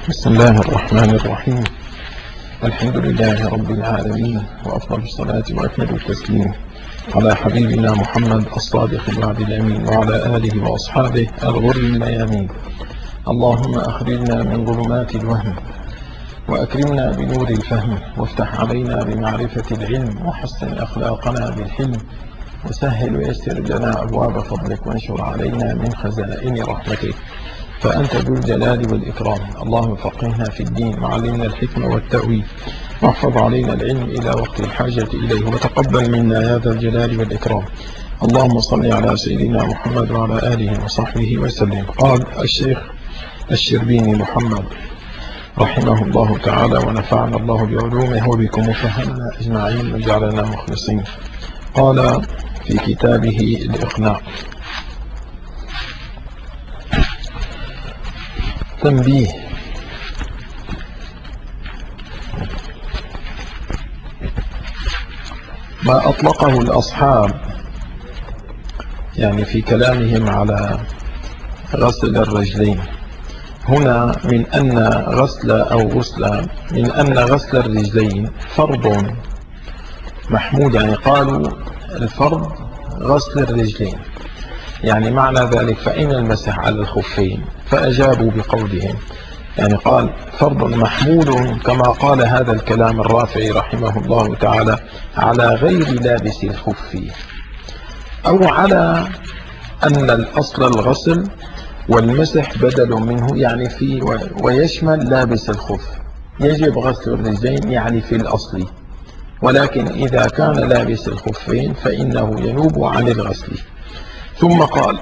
بسم الله الرحمن الرحيم. الحمد لله رب العالمين، وأفضل الصلاة وأكمل التسليم على حبيبنا محمد الصادق الوعد الأمين، وعلى آله وأصحابه الغر الميامين. اللهم أخرجنا من ظلمات الوهم، وأكرمنا بنور الفهم، وافتح علينا بمعرفة العلم، وحسن أخلاقنا بالحلم، وسهل ويسر لنا أبواب فضلك، وانشر علينا من خزائن رحمتك، فأنت ذو الجلال والإكرام. اللهم فقهنا في الدين، وعلمنا الحكمة والتأويل، واحفظ علينا العلم إلى وقت الحاجة إليه، وتقبل منا يا ذا الجلال والإكرام. اللهم صل على سيدنا محمد وعلى آله وصحبه وسلم. قال الشيخ الشربيني محمد رحمه الله تعالى، ونفعنا الله بعلومه وبكم، وفهمنا أجمعين وجعلنا مخلصين. قال في كتابه الإقناع: تنبيه: ما أطلقه الأصحاب يعني في كلامهم على غسل الرجلين هنا من أن غسل الرجلين فرض محمود، يعني قالوا الفرض غسل الرجلين، يعني معنى ذلك فإن المسح على الخفين، فأجابوا بقولهم، يعني قال فرض محمول كما قال هذا الكلام الرافعي رحمه الله تعالى على غير لابس الخف، أو على أن الأصل الغسل والمسح بدل منه، يعني في ويشمل لابس الخف. يجب غسل الرجلين يعني في الأصل، ولكن إذا كان لابس الخفين فإنه ينوب عن الغسل. ثم قال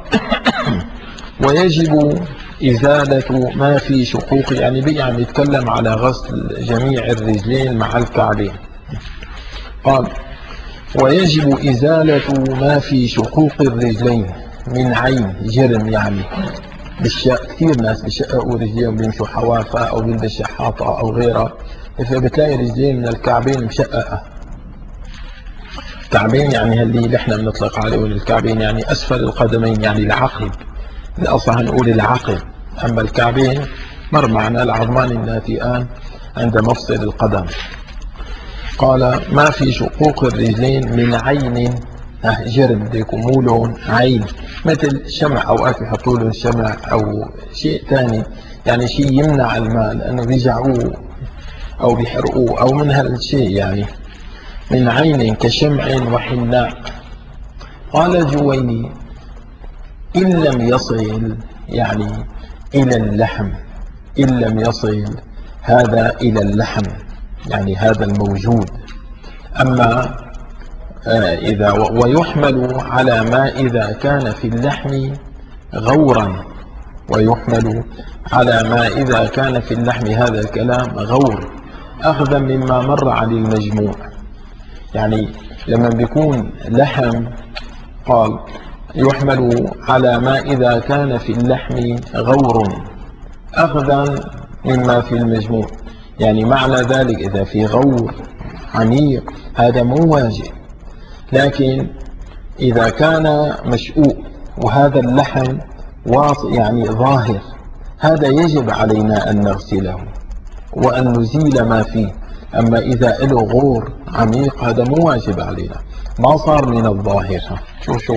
ويجب إزالة ما في شقوق، يعني يتكلم على غسل جميع الرجلين مع الكعبين. قال ويجب إزالة ما في شقوق الرجلين من عين جرم، يعني كثير ناس بيشققوا رجليهم بيمشوا حوافة أو بيلبسوا حاطة أو غيرها، فبتلاقي رجلين من الكعبين مشققة. الكعبين يعني اللي احنا بنطلق عليه الكعبين، يعني أسفل القدمين، يعني العقب، الأصح نقول العقب، أما الكعبين مر معنا العظمان الناتئان عند مفصل القدم. قال ما في شقوق الرجلين من عين جرم، بيكون لون عين مثل شمع، أوقات يحطوا له شمع أو شيء ثاني، يعني شيء يمنع الماء لأنه بيجعوه أو بيحرقوه أو من هذا الشيء، يعني من عين كشمع وحناء. قال جويني إن لم يصل يعني إلى اللحم، إن لم يصل هذا إلى اللحم، يعني هذا الموجود. أما إذا ويحمل على ما إذا كان في اللحم غورا، ويحمل على ما إذا كان في اللحم هذا الكلام غور، أخذا مما مر عن المجموع، يعني لما بيكون لحم قال يحمل على ما إذا كان في اللحم غور أخذا مما في المجموع، يعني معنى ذلك إذا في غور عميق هذا مو واجب، لكن إذا كان مشؤوب وهذا اللحم يعني ظاهر، هذا يجب علينا أن نغسله وأن نزيل ما فيه. أما إذا له غور عميق هذا مو واجب علينا، ما صار من الظاهر. شو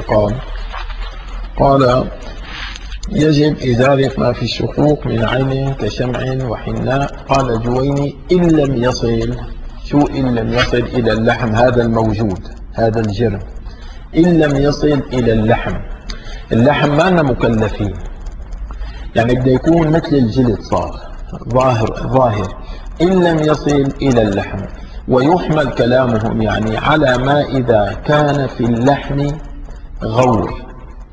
قال يجب إزالة ما في الشقوق من عين كشمع وحناء. قال جويني إن لم يصل، شو إن لم يصل إلى اللحم هذا الموجود، هذا الجرم، إن لم يصل إلى اللحم ما لنا مكلفين، يعني بده يكون مثل الجلد صار ظاهر. إن لم يصل إلى اللحم، ويحمل كلامهم يعني على ما إذا كان في اللحم غور،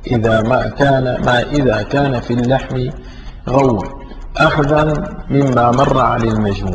إذا كان في اللحم غور أخذا مما مر عن المجموع.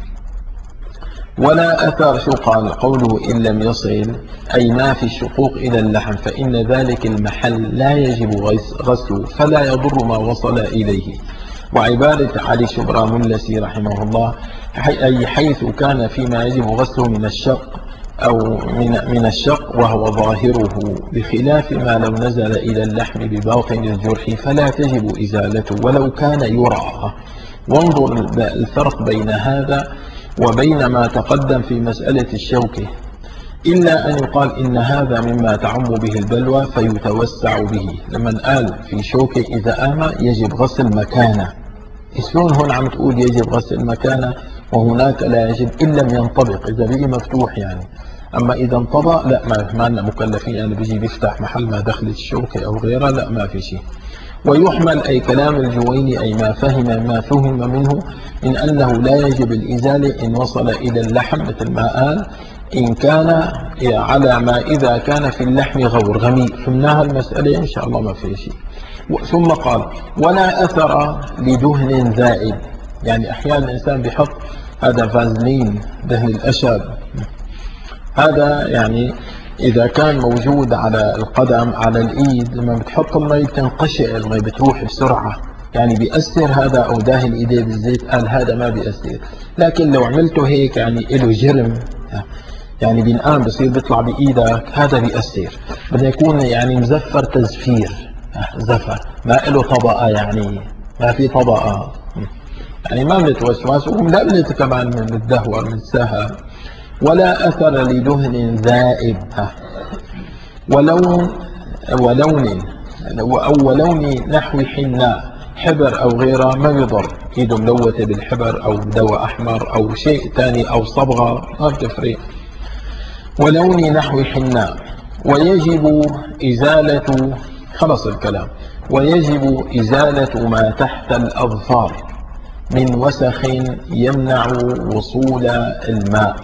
ولا أثر، شو قال قوله إن لم يصل أي ما في الشقوق إلى اللحم، فإن ذلك المحل لا يجب غسله فلا يضر ما وصل إليه. وعبادة علي شبرا ملسي رحمه الله أي حيث كان فيما يجب غسله من الشق أو من الشق وهو ظاهره، بخلاف ما لو نزل إلى اللحم بباطن الجرح فلا تجب إزالته ولو كان يرى، وانظر الفرق بين هذا وبين ما تقدم في مسألة الشوكة، إلا أن يقال إن هذا مما تعم به البلوى فيتوسع به. لمن قال في شوكة إذا آمى يجب غسل مكانه، شلون هون عم تقول يجب غسل مكانه وهناك لا يجب إن لم ينطبق، إذا بقي مفتوح يعني. أما إذا انطبق لا، ما لنا مكلفين يعني بيجي بيفتح محل ما دخلت الشوكة أو غيرها، لا ما في شيء. ويحمل أي كلام الجويني أي ما فهم منه من أنه لا يجب الإزالة إن وصل إلى اللحم، مثل ما قال إن كان على ما إذا كان في اللحم غور غميق. فهمناها المسألة إن شاء الله ما في شيء. ثم قال ولا أثر لدهن ذائب، يعني أحيانا الإنسان بيحط هذا فازلين دهن الأشب، هذا يعني إذا كان موجود على القدم على الإيد لما بتحط المي بتنقشع، المي بتروح بسرعة، يعني بيأثر هذا، أو داهن إيديه بالزيت قال هذا ما بيأثر. لكن لو عملته هيك يعني له جرم، يعني بينقام بصير بيطلع بإيدك، هذا بيأثر. بده يكون يعني مزفر تزفير، زفر ما له طبقة، يعني ما في طبقة، يعني ما بنتوسوس ولا كمان بنتدهور من سهل. ولا أثر لدهن ذائب ولون أو ولون نحو حناء، حبر أو غيره ما بيضر، إيده ملوثة بالحبر أو دواء أحمر أو شيء ثاني أو صبغة ما بتفرق. ولون نحو حناء. ويجب إزالة، خلص الكلام، ويجب إزالة ما تحت الأظفار من وسخ يمنع وصول الماء.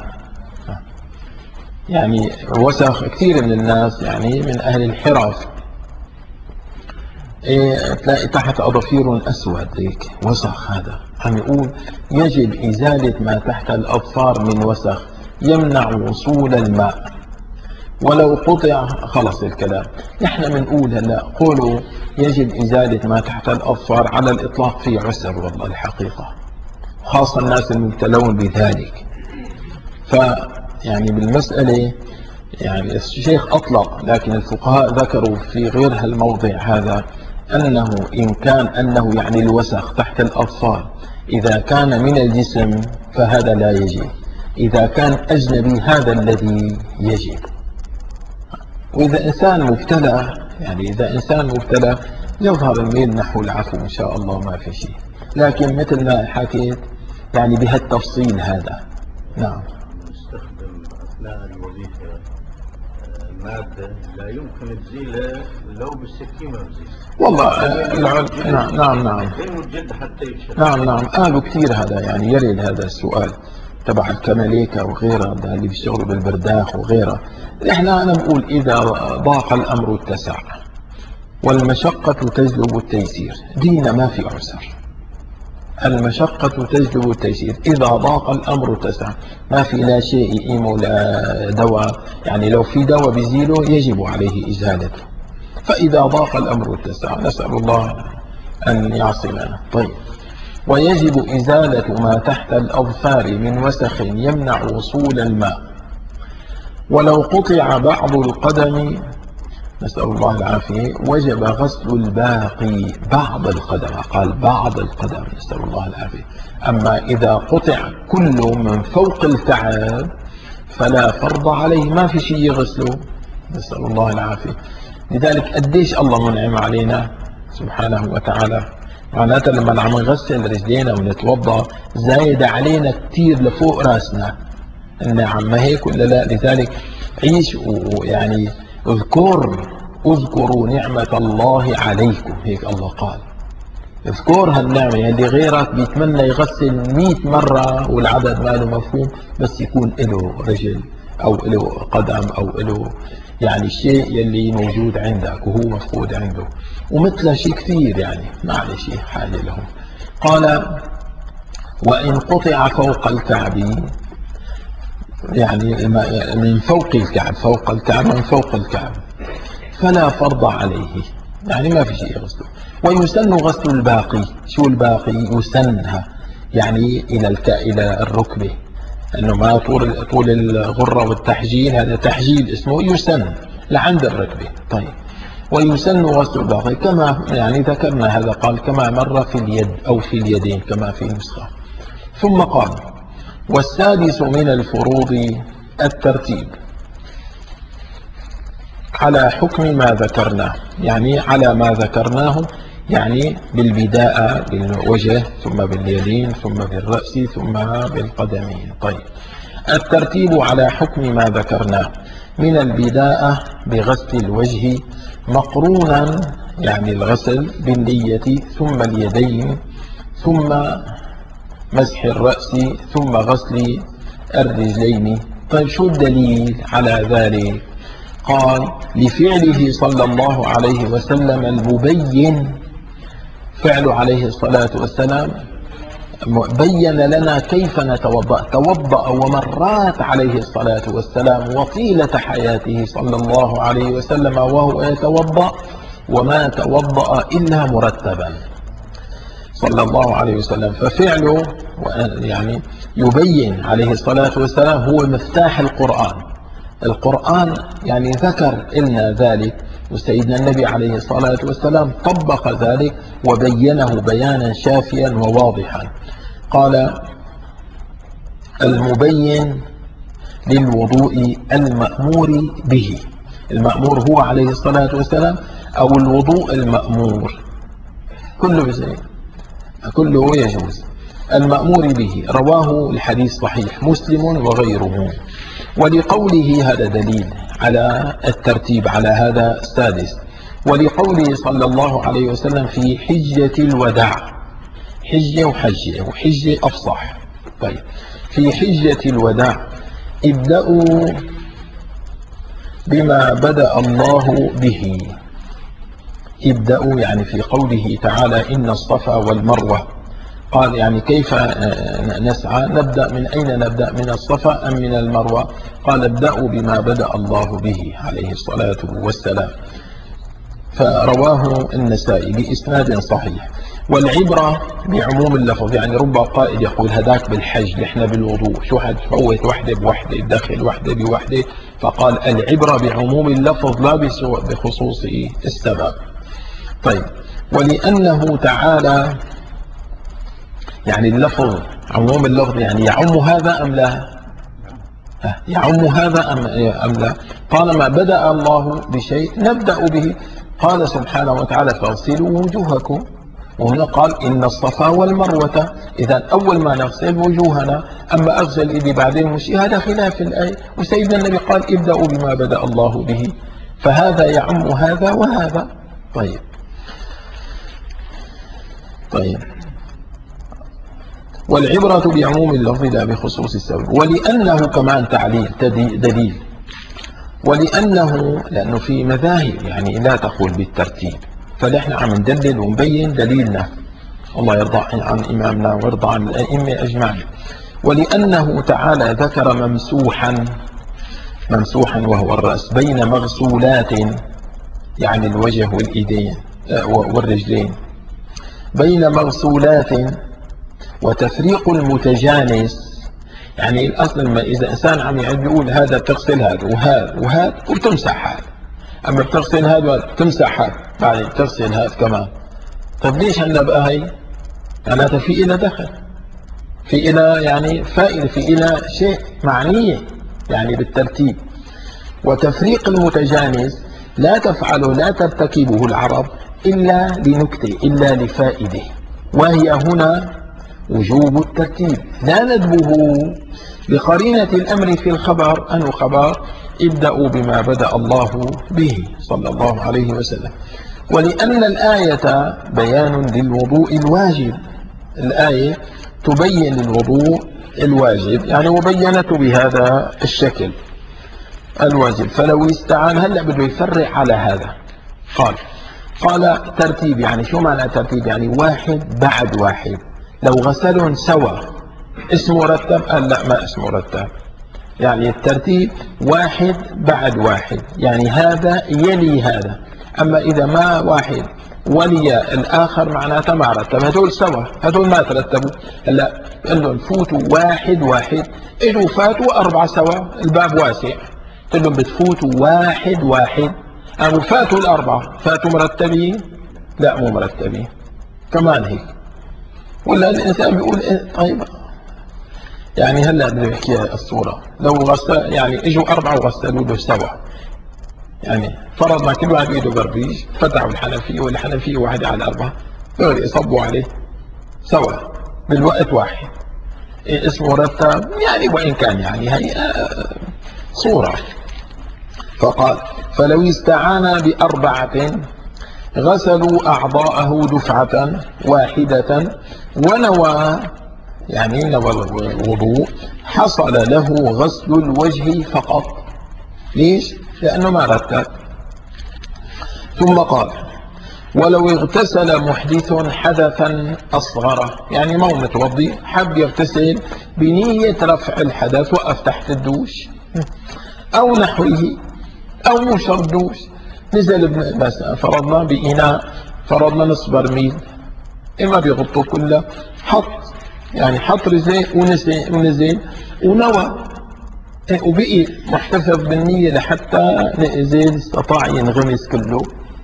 يعني وسخ كثير من الناس يعني من أهل الحرف تلاقي تحت أظافير أسود هيك وسخ، هذا عم يقول يجب إزالة ما تحت الأظفار من وسخ يمنع وصول الماء ولو قطع. خلص الكلام. نحن بنقول هلا قولوا يجب إزالة ما تحت الأظفار، على الإطلاق في عسر والله الحقيقة، خاصة الناس المبتلون بذلك. يعني بالمسألة يعني الشيخ أطلق، لكن الفقهاء ذكروا في غير هالموضع هذا أنه إن كان أنه يعني الوسخ تحت الأظفار إذا كان من الجسم فهذا لا يجب، إذا كان أجنبي هذا الذي يجب. وإذا إنسان مبتلى، يعني إذا إنسان مبتلى يظهر الميل نحو العفو إن شاء الله ما في شيء، لكن مثل ما حكيت يعني بهالتفصيل هذا. نعم. نستخدم أثناء الوظيفة مادة لا يمكن تزيلها لو بالسكينة بزيل والله نعم قالوا كثير هذا، يعني يرد هذا السؤال تبع الكماليكا وغيرها اللي بيشتغلوا بالبرداخ وغيرها. احنا انا بقول اذا ضاق الامر اتسع والمشقة تجلب التيسير، دينا ما في عسر، المشقة تجلب التيسير. إذا ضاق الأمر اتسع، ما في لا شيء يقيم ولا دواء، يعني لو في دواء بيزيله يجب عليه إزالته. فإذا ضاق الأمر اتسع، نسأل الله أن يعصمنا. طيب. ويجب إزالة ما تحت الأظفار من وسخ يمنع وصول الماء ولو قطع بعض القدم، نسأل الله العافية، وجب غسل الباقي. بعض القدم، قال بعض القدم، نسأل الله العافية. أما إذا قطع كله من فوق الكعب فلا فرض عليه، ما في شيء يغسله، نسأل الله العافية. لذلك قديش الله منعم علينا سبحانه وتعالى، معناتها لما عم نغسل رجلينا ونتوضا زايد علينا كثير لفوق راسنا النعم، ما هيك ولا لا؟ لذلك عيش ويعني اذكروا نعمة الله عليكم، هيك الله قال، اذكر هالنعمة اللي غيرك بيتمنى يغسل 100 مرة والعدد ما له مفهوم، بس يكون له رجل أو له قدم أو له يعني الشيء يلي موجود عندك وهو مفقود عنده، ومثل شيء كثير يعني ما عليه شيء حاجة لهم. قال وإن قطع فوق الكعب، يعني من فوق الكعب، فوق الكعب من فوق الكعب، فلا فرض عليه، يعني ما في شيء غسله. ويسن غسل الباقي. شو الباقي؟ يسنها يعني إلى الركبة، أنه ما طول الغرة والتحجيل، هذا تحجيل اسمه، يسن لعند الركبة. طيب. ويسن غسل الباقي كما يعني ذكرنا هذا، قال كما مر في اليد أو في اليدين كما في نسخة. ثم قال والسادس من الفروض الترتيب على حكم ما ذكرناه، يعني على ما ذكرناه، يعني بالبداءة بالوجه ثم باليدين ثم بالرأس ثم بالقدمين. طيب الترتيب على حكم ما ذكرناه من البداءة بغسل الوجه مقرونا، يعني الغسل بالنية، ثم اليدين، ثم مسح الرأس، ثم غسل الرجلين. طيب شو الدليل على ذلك؟ قال لفعله صلى الله عليه وسلم المبين، فعل عليه الصلاة والسلام بين لنا كيف نتوضأ، توضأ ومرات عليه الصلاة والسلام وطيلة حياته صلى الله عليه وسلم وهو يتوضأ، وما توضأ إلا مرتبا صلى الله عليه وسلم. ففعله يعني يبين عليه الصلاة والسلام هو مفتاح القرآن. القرآن يعني ذكر لنا ذلك، وسيدنا النبي عليه الصلاة والسلام طبق ذلك وبينه بيانا شافيا وواضحا. قال المبين للوضوء المأمور به، المأمور هو عليه الصلاة والسلام أو الوضوء المأمور، كله يجوز، المأمور به. رواه الحديث صحيح مسلم وغيره. ولقوله هذا دليل على الترتيب على هذا السادس، ولقوله صلى الله عليه وسلم في حجة الوداع، حجة وحجة، وحجة أفصح. طيب في حجة الوداع ابدأوا بما بدأ الله به. ابدأوا يعني في قوله تعالى إن الصفا والمروة، قال يعني كيف نسعى، نبدأ من أين نبدأ، من الصفا أم من المروة؟ قال ابدأوا بما بدأ الله به عليه الصلاة والسلام. فرواه النسائي بإسناد صحيح. والعبرة بعموم اللفظ، يعني رب قائد يقول هداك بالحج نحن بالوضوء، شو حد فوت وحدة بوحدة، دخل وحدة بوحدة، فقال العبرة بعموم اللفظ لا بخصوص السبب. طيب ولأنه تعالى، يعني اللفظ عموم اللفظ يعني يعم هذا أم لا؟ يعم هذا أم لا؟ طالما بدأ الله بشيء نبدأ به. قال سبحانه وتعالى فاغسلوا وجوهكم، وهنا قال إن الصفا والمروة، إذا أول ما نغسل وجوهنا، أما أغسل إيدي بعدين مشي هذا خلاف الآية. وسيدنا النبي قال ابدأوا بما بدأ الله به، فهذا يعم هذا وهذا. طيب والعبرة بعموم اللفظ لا بخصوص السبب. ولأنه كمان تعليل دليل، لأنه في مذاهب يعني لا تقول بالترتيب، فنحن عم ندلل ونبين دليلنا، الله يرضى عن إمامنا ويرضى عن الأئمة أجمعين. ولأنه تعالى ذكر ممسوحا وهو الرأس بين مغسولات، يعني الوجه والإيدين والرجلين، بين مغسولات، وتفريق المتجانس، يعني الأصل ما إذا إنسان عم يقول هذا بتغسل هذا وهذا وتمسح هذا، أما بتغسل هذا وتمسح هذا بعدين بتغسل هذا كمان. طب ليش هلا بقى هي؟ معناتها في إلى دخل، في إلى يعني فائدة، في إلى شيء معنية يعني بالترتيب. وتفريق المتجانس لا تفعله، لا ترتكبه العرب إلا لنكتة، إلا لفائدة، وهي هنا وجوب الترتيب، لا ندبه بقرينة الأمر في الخبر، أنه خبر ابدأوا بما بدأ الله به صلى الله عليه وسلم. ولأن الآية بيان للوضوء الواجب، الآية تبين الوضوء الواجب يعني وبينته بهذا الشكل الواجب. فلو استعان هلأ بده يفرع على هذا، قال ترتيب، يعني شو معنى ترتيب؟ يعني واحد بعد واحد. لو غسلهم سوا اسمه رتب؟ قال لا ما اسمه رتب، يعني الترتيب واحد بعد واحد، يعني هذا يلي هذا. أما إذا ما واحد ولي الآخر معناته ما رتب، هدول سوا، هدول ما ترتبوا. هلا قال لهم فوتوا واحد واحد، إجوا فاتوا أربعة سوا، الباب واسع، قال لهم بتفوتوا واحد واحد، أو فاتوا الأربعة، فاتوا مرتبين؟ لا مو مرتبين كمان هيك. ولا الإنسان بيقول طيب يعني هلا بدي احكي الصورة، لو غسل يعني اجوا أربعة وغسلوا له سوا، يعني فرضنا كل واحد بإيده بربيش، فتحوا الحنفية والحنفية واحدة على الأربعة، دغري يصبوا عليه سوا بالوقت واحد. اسمه مرتب يعني، وإن كان يعني هي صورة. فقال فلو استعان بأربعة غسلوا أعضاءه دفعة واحدة ونوى، يعني نوى الوضوء، حصل له غسل الوجه فقط. ليش؟ لأنه ما رتب. ثم قال ولو اغتسل محدث حدثا أصغر، يعني مو متوضي حب يغتسل بنية رفع الحدث، وقف تحت الدوش أو نحوه، أو مو شرط دوش، نزل بس فرضنا بإناء، فرضنا نصف برميل، إما بيغطوا كله، حط رزق ونزل ونوى، وبقي محتفظ بالنية لحتى نزل استطاع ينغمس كله.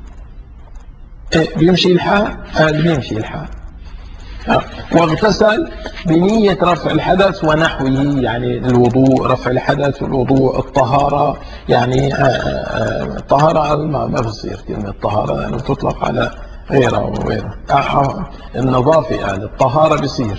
بيمشي الحال؟ بيمشي الحال. واغتسل بنية رفع الحدث ونحوه، يعني الوضوء، رفع الحدث والوضوء، الطهارة، يعني الطهارة ما بصير كلمة الطهارة يعني تطلق على غيرها وغيرها، النظافة يعني الطهارة بصير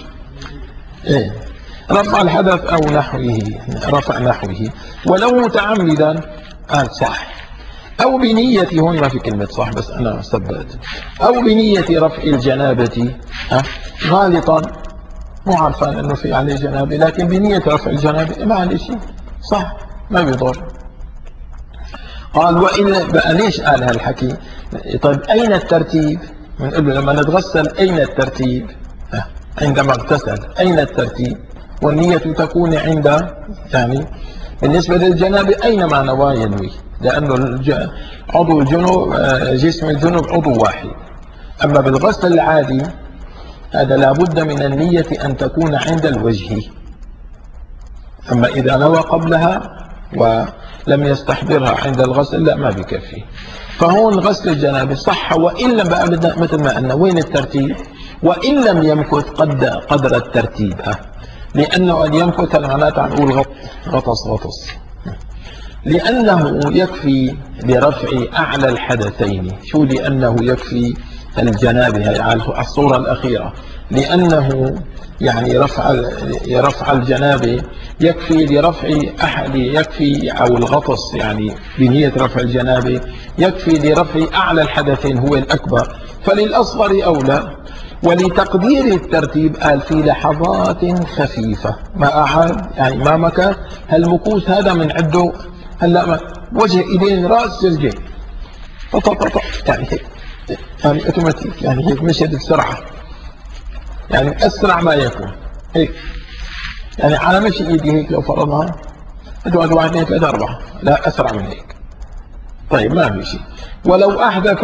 رفع الحدث أو نحوه، رفع نحوه، ولو متعمدا صح، أو بنية، هون ما في كلمة صح بس أنا سبقت، أو بنية رفع الجنابة غالطا، مو عارفان أنه في عليه جنابة، لكن بنية رفع الجنابة ما عليه شيء، صح ما بيضر. قال وإن بقى ليش قال هالحكي؟ طيب أين الترتيب؟ بنقول له لما نتغسل أين الترتيب؟ عندما اغتسل أين الترتيب؟ والنية تكون عند، يعني بالنسبة للجنابة أينما نوى ينوي، لأنه عضو الجنوب، جسم الجنوب عضو واحد. أما بالغسل العادي هذا لابد من النية أن تكون عند الوجه، أما إذا نوى قبلها ولم يستحضرها عند الغسل لا ما بكفي. فهون غسل الجنابة صح، وإن لم بقى مثل ما قلنا وين الترتيب؟ وإن لم يمكث قدر الترتيب، لأنه أن يمكث معناته عم نقول غطس، لأنه يكفي لرفع أعلى الحدثين. شو لأنه يكفي الجنابة على الصورة الأخيرة؟ لأنه يعني رفع الجنابة يكفي لرفع يكفي، أو الغطس يعني بنية رفع الجنابة يكفي لرفع أعلى الحدثين هو الأكبر، فللأصغر أولى. ولتقدير الترتيب قال في لحظات خفيفة، ما أعاد يعني ما مكث، هالمكوث هذا من عنده هلا وجه إيدين رأس جلجل يعني هيك، يعني اوتوماتيك، يعني هيك مشيت بسرعة، يعني أسرع ما يكون هيك، يعني على مشي إيدي هيك لو فرضها واحد اثنين ثلاثة أربعة، لا أسرع من هيك. طيب ما في شيء. ولو أحدث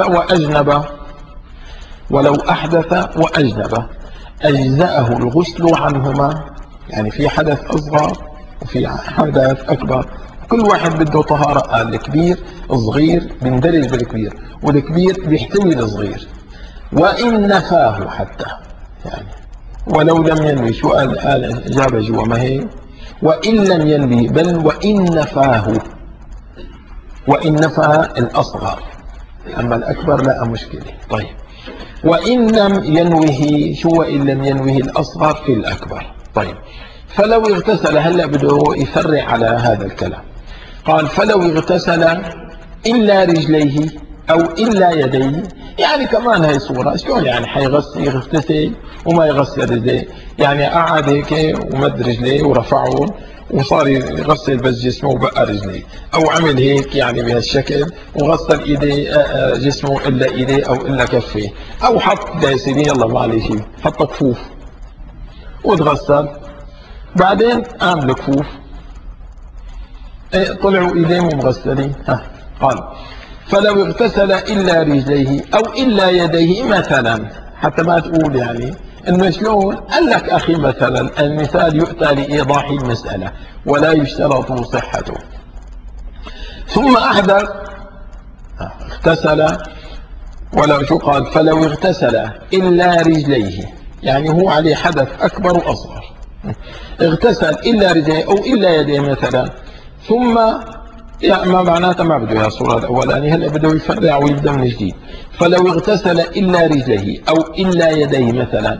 وأجنب أجزأه الغسل عنهما، يعني في حدث أصغر وفي حدث أكبر، كل واحد بده طهارة. الكبير الصغير بندرج بالكبير، والكبير بيحتوي الصغير، وإن نفاه حتى، يعني ولو لم ينوي، شو قال جاب جوا ما هي، وإن لم ينوي، بل وإن نفاه الأصغر، أما الأكبر لا مشكلة. طيب وإن لم ينوه، شو وإن لم ينوه الأصغر في الأكبر؟ طيب فلو اغتسل، هلا بده يفرع على هذا الكلام، قال فلو اغتسل إلا رجليه أو إلا يديه، يعني كمان هي صورة شلون يعني يغتسل وما يغسل رجليه، يعني قعد هيك ومد رجليه ورفعهم وصار يغسل بس جسمه وبقى رجليه، او عمل هيك يعني بهالشكل وغسل ايديه جسمه الا ايديه او الا كفيه، او حط يا سيدي يلا ما عليه شيء، حط كفوف وتغسل، بعدين قام الكفوف طلعوا ايديه مغسلين. قال فلو اغتسل الا رجليه او الا يديه مثلا، حتى ما تقول يعني انه شلون، قال لك اخي مثلا المثال يؤتى لايضاح المساله ولا يشترط صحته. ثم احدث اغتسل ولو شو قال فلو اغتسل إلا رجليه، يعني هو عليه حدث أكبر وأصغر، اغتسل إلا رجليه أو إلا يديه مثلا، ثم يعني ما معناته ما بده يا الصورة الأولانية، هلا بده يفرع ويبدأ من جديد. فلو اغتسل إلا رجليه أو إلا يديه مثلا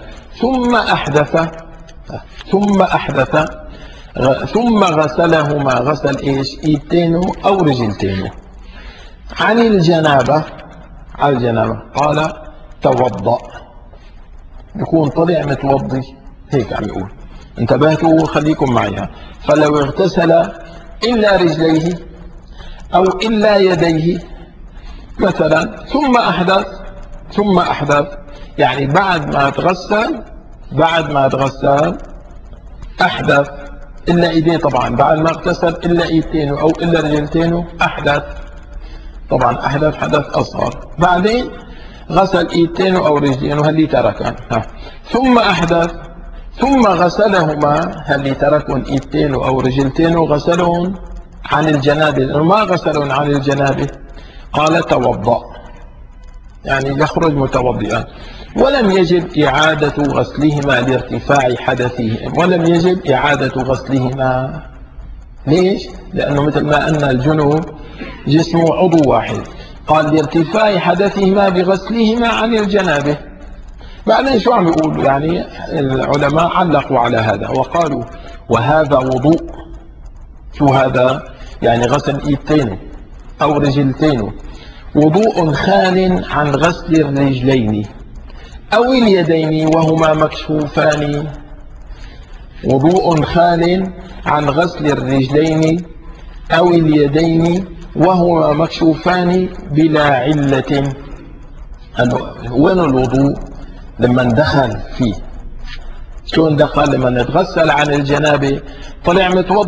ثم أحدث غسل إيش؟ إيدتينه أو رجلتينه عن الجنابة، على الجنابة، قال توضأ، يكون طلع متوضي، هيك عم يقول، انتبهتوا خليكم معي. فلو اغتسل إلا رجليه أو إلا يديه مثلا ثم أحدث يعني بعد ما تغسل أحدث إلا إيديه، طبعا بعد ما اغتسل إلا إيدتينه أو إلا رجلتينه أحدث، طبعا أحدث حدث أصغر، بعدين غسل إيدتينه أو رجلينه هل تركن، ثم أحدث ثم غسلهما هل تركن إيدتينه أو رجلتينه، غسلهم عن الجنابة، ما غسلهم عن الجنابة، قال توضأ، يعني يخرج متوضئا، ولم يجب إعادة غسلهما لارتفاع حدثهم، ولم يجب إعادة غسلهما. ليش؟ لأنه مثل ما أن الجنوب جسمه عضو واحد، قال لارتفاع حدثهما بغسلهما عن الجنابة. بعدين شو عم يقول؟ يعني العلماء علقوا على هذا وقالوا وهذا وضوء. شو هذا؟ يعني غسل إيدتين أو رجلتين، وضوء خال عن غسل الرجلين أو اليدين وهما مكشوفان، وضوء خال عن غسل الرجلين أو اليدين وهما مكشوفان بلا علة. وين الوضوء؟ لما دخل فيه، شلون دخل؟ لما نتغسل عن الجنابة طلع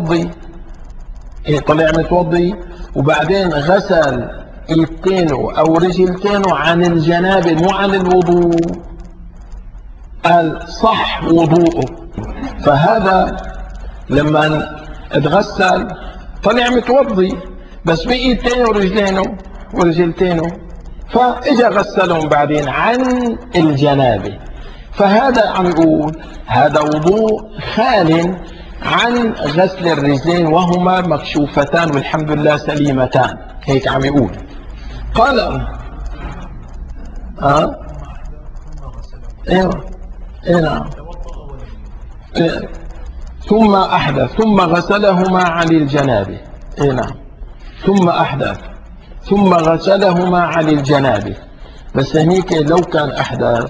متوضي وبعدين غسل ايدتينه او رجلتينه عن الجنابة مو عن الوضوء، قال صح وضوءه. فهذا لما اتغسل طلع متوضي بس بايدتينه ورجلتينه، فاجا غسلهم بعدين عن الجنابة. فهذا عم يقول هذا وضوء خال عن غسل الرجلين وهما مكشوفتان والحمد لله سليمتان، هيك عم يقول. قال ايوه نعم، ثم أحدث ثم غسلهما عن الجنابة، نعم، ثم أحدث ثم غسلهما عن الجنابة. بس هنيك لو كان أحدث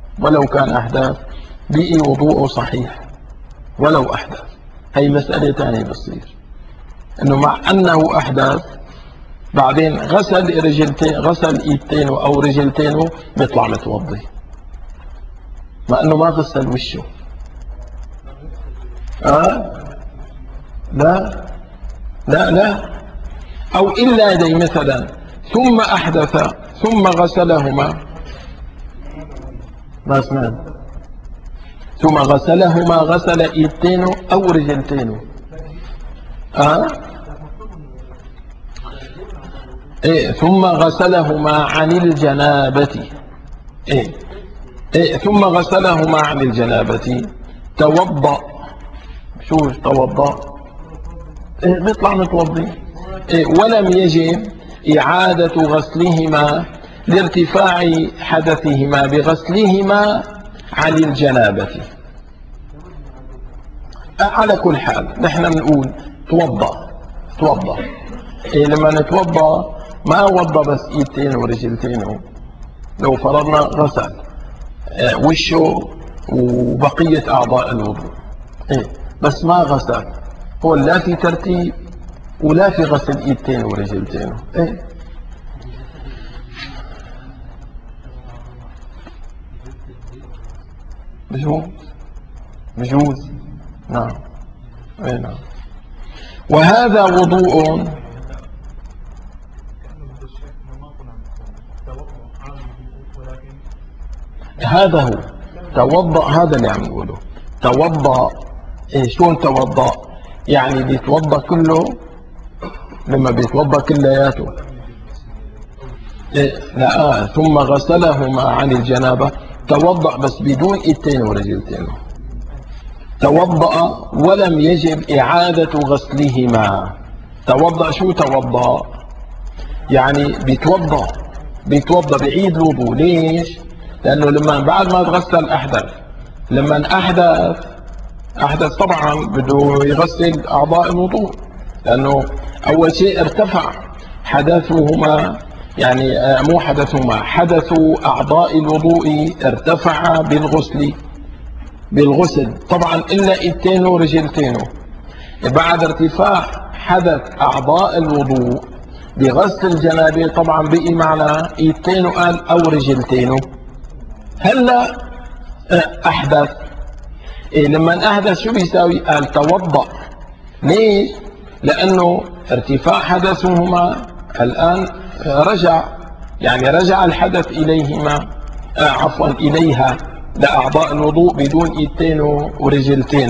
بقي وضوءه صحيح ولو أحدث، هي مسألة ثانية بتصير، إنه مع أنه أحدث بعدين غسل إيدتين أو رجلتين بيطلع متوضي، مع أنه ما غسل وشه. لا أو إلا يدي مثلا، ثم أحدث ثم غسلهما، ما سمعت، ثم غسلهما غسل إيدتين أو رجلتين، ثم غسلهما عن الجنابة، ثم غسلهما عن الجنابة توضأ. شو توضأ؟ بيطلع متوضي، ولم يجب إعادة غسلهما لارتفاع حدثهما بغسلهما عن الجنابة. على كل حال نحن بنقول توضأ. لما نتوضأ ما وضأ بس ايدتين ورجلتين، لو فرضنا غسل وشه وبقية أعضاء الوضوء، بس ما غسل، هو لا في ترتيب ولا في غسل ايدتين ورجلتين، بجوز نعم، نعم. وهذا وضوء، هذا هو توضأ، هذا اللي عم يقوله توضأ. شلون توضأ؟ يعني بيتوضأ كله، لما بيتوضأ كلياته، لا ثم غسلهما عن الجنابة، توضأ بس بدون ايدتين ورجلتين، توضأ ولم يجب إعادة غسلهما. توضأ شو توضأ؟ يعني بيتوضأ بعيد الوضوء. ليش؟ لأنه لما بعد ما تغسل أحدث، لما أحدث طبعا بده يغسل أعضاء الوضوء، لأنه أول شيء ارتفع حدثهما، يعني مو حدثهما، حدث أعضاء الوضوء ارتفع بالغسل طبعا إلا ايدتين ورجلتين. بعد ارتفاع حدث أعضاء الوضوء بغسل الجنابة طبعا بقي معنا ايدتين قال أو رجلتين. هلا أحدث، لما أحدث شو بيساوي؟ قال توضأ. ليش؟ لأنه ارتفاع حدثهما الآن رجع، يعني رجع الحدث إليهما، عفوا إليها، لأعضاء الوضوء بدون ايدتين ورجلتين.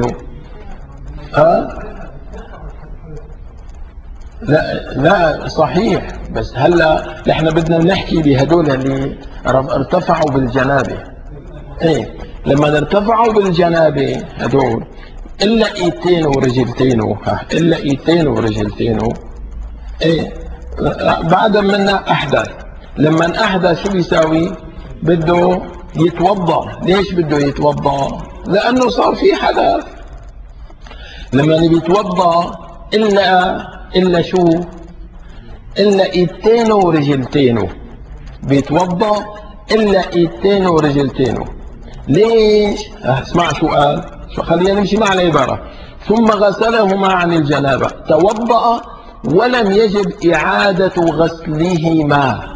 لا صحيح، بس هلا نحن بدنا نحكي بهدول اللي ارتفعوا بالجنابه. ايه لما ارتفعوا بالجنابه هدول الا ايدتين ورجلتين، الا ايدتين ورجلتين. ايه بعد منا احدث، لما احدث شو بيساوي؟ بده يتوضا. ليش بده يتوضا؟ لانه صار في حدث. لما بيتوضا الا شو؟ الا ايدتين ورجلتين، بيتوضا الا ايدتين ورجلتين. ليش؟ اسمع شو قال، خلينا نمشي مع العباره. ثم غسلهما عن الجنابه، توضأ ولم يجب اعاده غسلهما.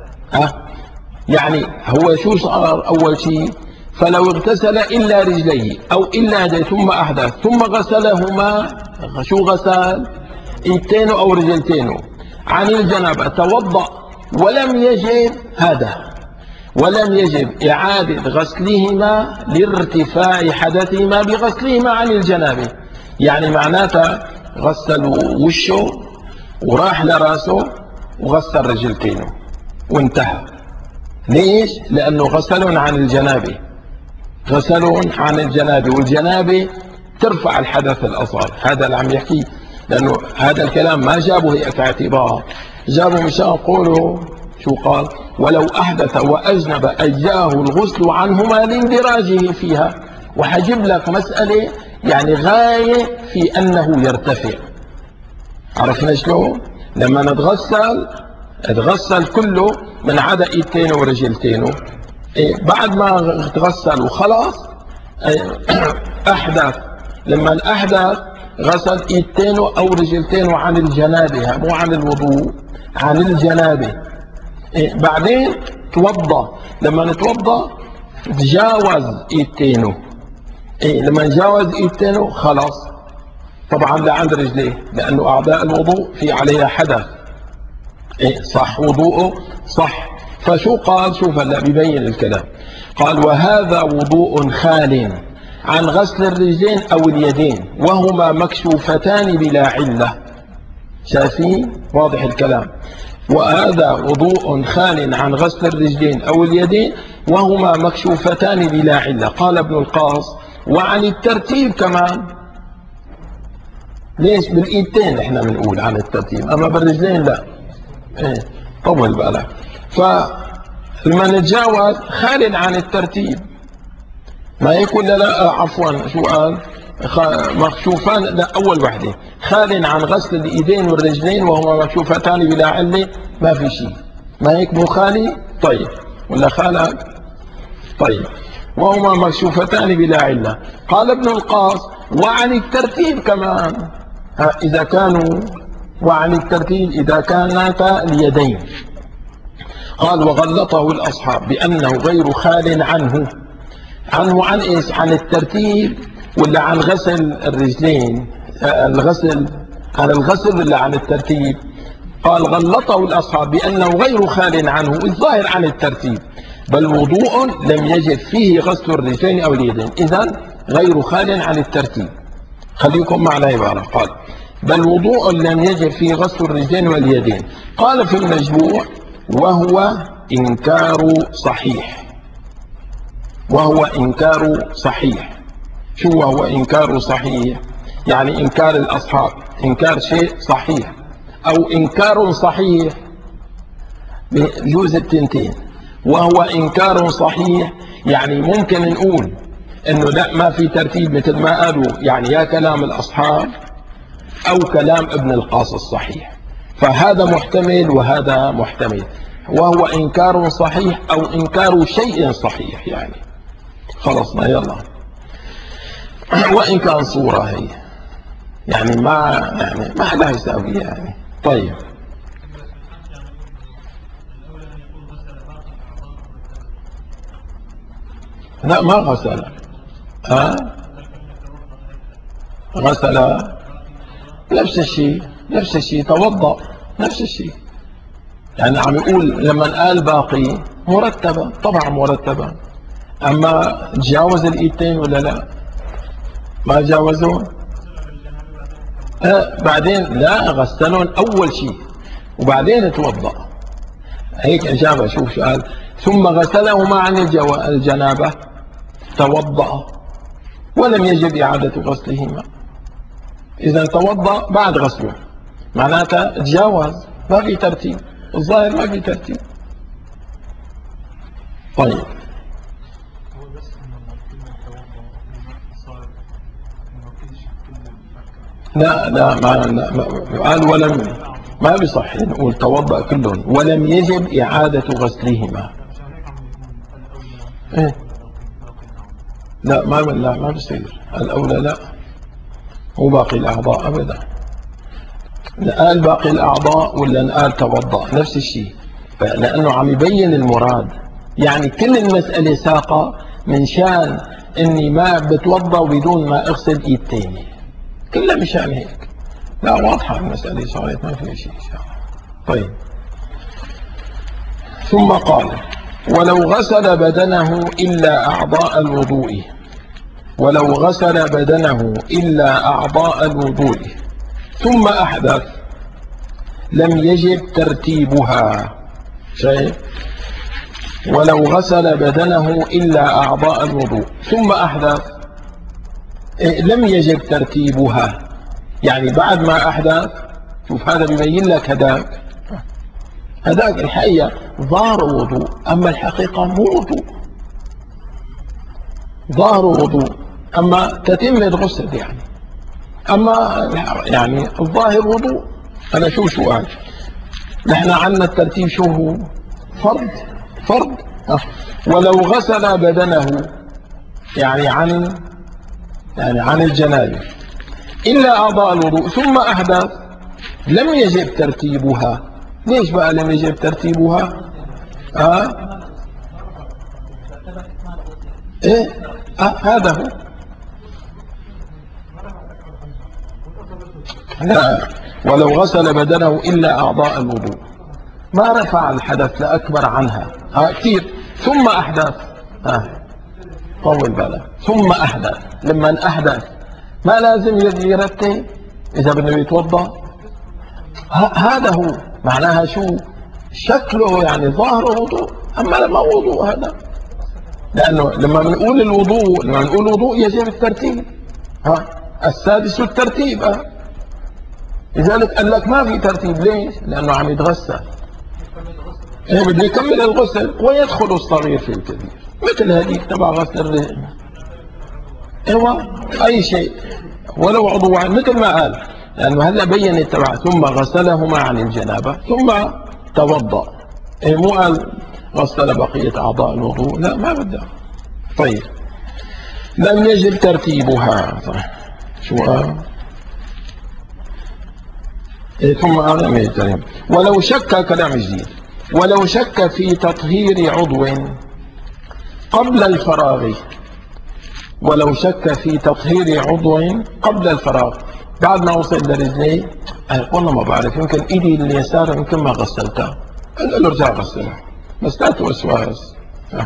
يعني هو شو صار اول شيء؟ فلو اغتسل الا رجليه او الا يديه ثم احدث ثم غسلهما، شو غسل؟ ايدتين او رجلتين عن الجنابه، توضأ ولم يجب ولم يجب إعادة غسلهما لارتفاع حدثهما بغسلهما عن الجنابة. يعني معناتها غسل وشه وراح لراسه وغسل رجلتينه وانتهى. ليش؟ لأنه غسلهم عن الجنابة، غسلهم عن الجنابة، والجنابة ترفع الحدث الأصغر. هذا اللي عم يحكيه، لأنه هذا الكلام ما جابه هيك اعتبار، جابه مشان قوله شو قال؟ ولو أحدث وأجنب أجزاه الغسل عنهما لاندراجه فيها. وحجب لك مسألة يعني غاية في أنه يرتفع. عرفنا شلون؟ لما نتغسل كله من عدا ايدتين ورجلتين. بعد ما تغسل وخلاص أحدث، لما أحدث غسل ايدتين أو رجلتين عن الجنابة، مو عن الوضوء، عن الجنابة. بعدين توضأ، لما نتوضأ تجاوز ايدتينه. لما نجاوز ايدتينه خلاص طبعا لعند رجليه، لأنه أعضاء الوضوء في عليها حدث. صح وضوءه صح. فشو قال؟ شوف هلا ببين الكلام. قال وهذا وضوء خال عن غسل الرجلين أو اليدين وهما مكشوفتان بلا علة. شايفين؟ واضح الكلام. وهذا وضوء خال عن غسل الرجلين أو اليدين وهما مكشوفتان بلا علة. قال ابن القاص وعن الترتيب كمان. ليش؟ بالإيدتين احنا بنقول عن الترتيب، أما بالرجلين لا. طول بالك. فلما نتجاوز خال عن الترتيب ما يكون لا عفوا شو قال؟ مكشوفان، لا أول وحدة خال عن غسل الإيدين والرجلين وهما مكشوفتان بلا علة، ما في شيء. ما هيك مو خالي؟ طيب ولا خالك؟ طيب وهما مكشوفتان بلا علة. قال ابن القاص وعن الترتيب كمان، إذا كانوا، وعن الترتيب إذا كانتا اليدين. قال وغلطه الأصحاب بأنه غير خال عنه عن إيش؟ عن الترتيب ولا عن غسل الرجلين؟ عن الغسل ولا عن الترتيب؟ قال غلطه الأصحاب بأنه غير خال عنه، الظاهر عن الترتيب، بل وضوء لم يجب فيه غسل الرجلين أو اليدين، إذن غير خال عن الترتيب. خليكم معنا عبارة. قال بل وضوء لم يجب فيه غسل الرجلين واليدين. قال في المجموع وهو إنكار صحيح. وهو إنكار صحيح. شو وهو إنكار صحيح؟ يعني إنكار الأصحاب، إنكار شيء صحيح أو إنكار صحيح، بجوز التنتين. وهو إنكار صحيح يعني ممكن نقول إنه لا، ما في ترتيب مثل ما قالوا، يعني يا كلام الأصحاب أو كلام ابن القاص الصحيح، فهذا محتمل وهذا محتمل. وهو إنكار صحيح أو إنكار شيء صحيح، يعني خلصنا يلا. وإن كان صورة هي يعني ما حدا يساوي يعني. طيب لا، ما غسل. غسل نفس الشيء، نفس الشيء، توضأ نفس الشيء. يعني عم يقول لما قال باقي مرتبة، طبعا مرتبة. أما تجاوز الإيدتين ولا لا؟ ما جاوزوا. بعدين لا، غسلون أول شيء وبعدين توضأ. هيك إجابة. شوف سؤال: ثم غسلهما عن الجنابة، توضأ ولم يجب إعادة غسلهما. إذا توضأ بعد غسله معناتها تجاوز، ما في ترتيب، الظاهر ما في ترتيب. طيب لا لا، ما قال ولم، ما بصح نقول توضأ كلهم ولم يجب إعادة غسلهما. إيه؟ لا ما بصير الأولى، لا مو باقي الأعضاء أبدا. قال باقي الأعضاء ولا قال توضأ نفس الشيء، لأنه عم يبين المراد. يعني كل المسألة ساقة من شان إني ما بتوضأ بدون ما أغسل إيد تاني، كلها مشان هيك. لا، واضحة المسألة صارت، ما في شيء إن شاء الله. طيب ثم قال: ولو غسل بدنه إلا أعضاء الوضوء، ولو غسل بدنه إلا أعضاء الوضوء ثم أحدث لم يجب ترتيبها. شايف؟ ولو غسل بدنه إلا أعضاء الوضوء ثم أحدث لم يجب ترتيبها، يعني بعد ما أحدث. شوف هذا بيبين لك هذاك الحقيقة ظاهر وضوء، أما الحقيقة مو وضوء. ظاهر وضوء أما تتم الغسل، يعني أما يعني الظاهر وضوء. أنا شو قال؟ نحن عنا الترتيب شو هو؟ فرض. ولو غسل بدنه يعني عن الجنابة إلا أعضاء الوضوء ثم أحدث لم يجب ترتيبها. ليش بقى لم يجب ترتيبها؟ إيه؟ هذا هو. لا، ولو غسل بدنه إلا أعضاء الوضوء ما رفع الحدث لأكبر عنها. كثير. ثم أحدث. طول بالك. ثم أحدث، لما أحدث ما لازم يرتب إذا بده يتوضأ. هذا هو معناها. شو شكله؟ يعني ظاهر وضوء، أما لما وضوء هذا، لأنه لما بنقول الوضوء، لما نقول وضوء يجب الترتيب. السادس الترتيب. لذلك قال لك ما في ترتيب. ليش؟ لأنه عم يتغسل. بده يكمل الغسل ويدخل الصغير في الكبير، مثل هذيك تبع غسل الرجل. أي شيء ولو عضو واحد، مثل ما قال، لأنه هلا بين التبع ثم غسلهما عن الجنابة ثم توضأ. مو قال غسل بقية أعضاء الوضوء، لا ما بدها. طيب لم يجب ترتيبها. شو قال؟ ثم لم يجب ترتيبها. ولو شك، كلام جديد، ولو شك في تطهير عضو قبل الفراغ، ولو شك في تطهير عضو قبل الفراغ، بعد ما وصل لرجليه والله ما بعرف، يمكن ايدي اليسار يمكن ما غسلتها، قال له ارجع غسلها، بس لا توسواس.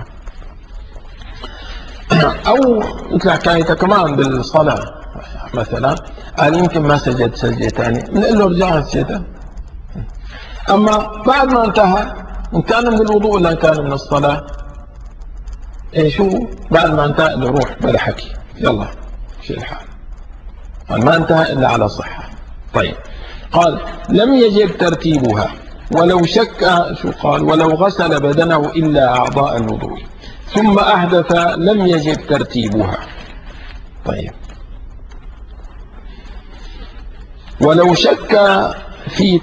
او مثل حكايته كمان بالصلاه مثلا، قال يمكن ما سجد سجده ثانيه، بنقول له ارجع اسجدها. اما بعد ما انتهى إن كان من الوضوء ولا كان من الصلاة. إيه شو بعد ما انتهى له روح بلا حكي، يلا شيء الحال ما انتهى إلا على صحة. طيب قال لم يجب ترتيبها ولو شك، شو قال؟ ولو غسل بدنه إلا أعضاء الوضوء ثم أحدث لم يجب ترتيبها. طيب ولو شك في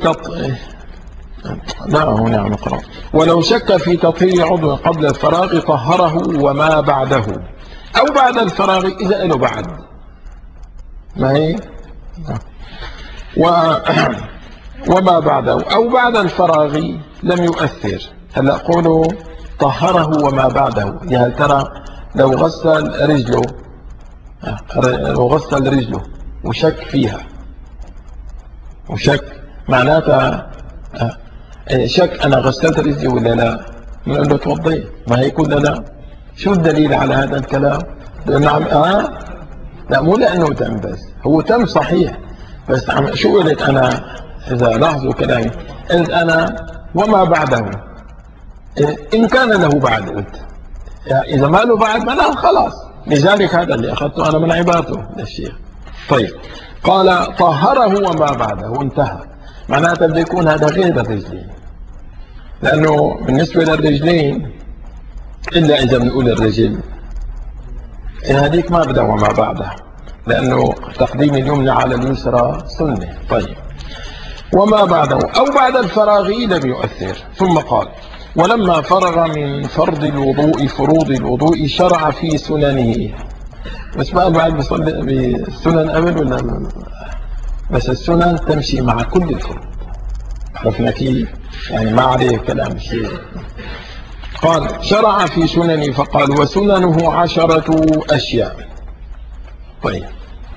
لا هنا نقرأ. ولو شك في تطهير عضو قبل الفراغ طهره وما بعده، أو بعد الفراغ إذا له بعد ما هي وما بعده أو بعد الفراغ لم يؤثر. هلا قولوا طهره وما بعده، يا هل ترى لو غسل رجله وشك فيها، وشك معناتها شك أنا غسلت رجلي ولا لا، نقول له توضي ما هيك ولا لا؟ شو الدليل على هذا الكلام؟ نعم لا مو لأنه تم، بس هو تم صحيح، بس شو قلت أنا؟ إذا لاحظوا كلامي قلت أنا وما بعده، إن كان له بعد قلت، إذا ما له بعد ما خلاص. لذلك هذا اللي أخذته أنا من عبارته للشيخ. طيب قال طهره وما بعده انتهى، معناته بده يكون هذا غير الرجلين، لأنه بالنسبة للرجلين إلا إذا بنقول الرجل هذيك ما بدها وما بعدها، لأنه تقديم اليمنى على اليسرى سنة. طيب وما بعده أو بعد الفراغ لم يؤثر. ثم قال ولما فرغ من فرض الوضوء فروض الوضوء شرع في سننه. بس ما بعد بيصلي بالسنن قبل ولا بس السنن تمشي مع كل الفروض، عرفنا كيف يعني ما عليه كلام شيء. قال شرع في سننه فقال وسننه 10 أشياء. طيب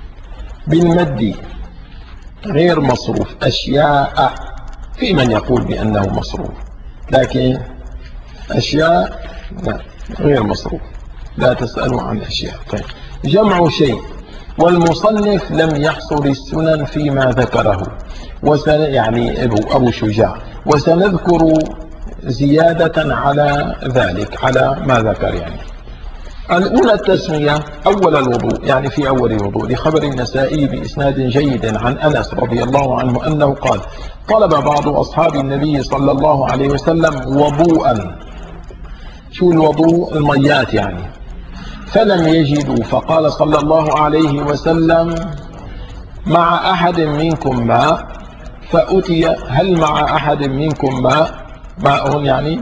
بالمد غير مصروف، أشياء في من يقول بأنه مصروف، لكن أشياء لا غير مصروف، لا تسألوا عن أشياء. طيب جمع شيء، والمصنف لم يحصر السنن فيما ذكره يعني أبو شجاع، وسنذكر زيادة على ذلك على ما ذكر. يعني الأولى التسمية أول الوضوء، يعني في أول الوضوء، لخبر النسائي بإسناد جيد عن أنس رضي الله عنه أنه قال طلب بعض أصحاب النبي صلى الله عليه وسلم وضوءا، شو الوضوء؟ الميات يعني، فلم يجدوا، فقال صلى الله عليه وسلم مع أحد منكم ماء؟ فأتي هل مع أحد منكم ماء يعني؟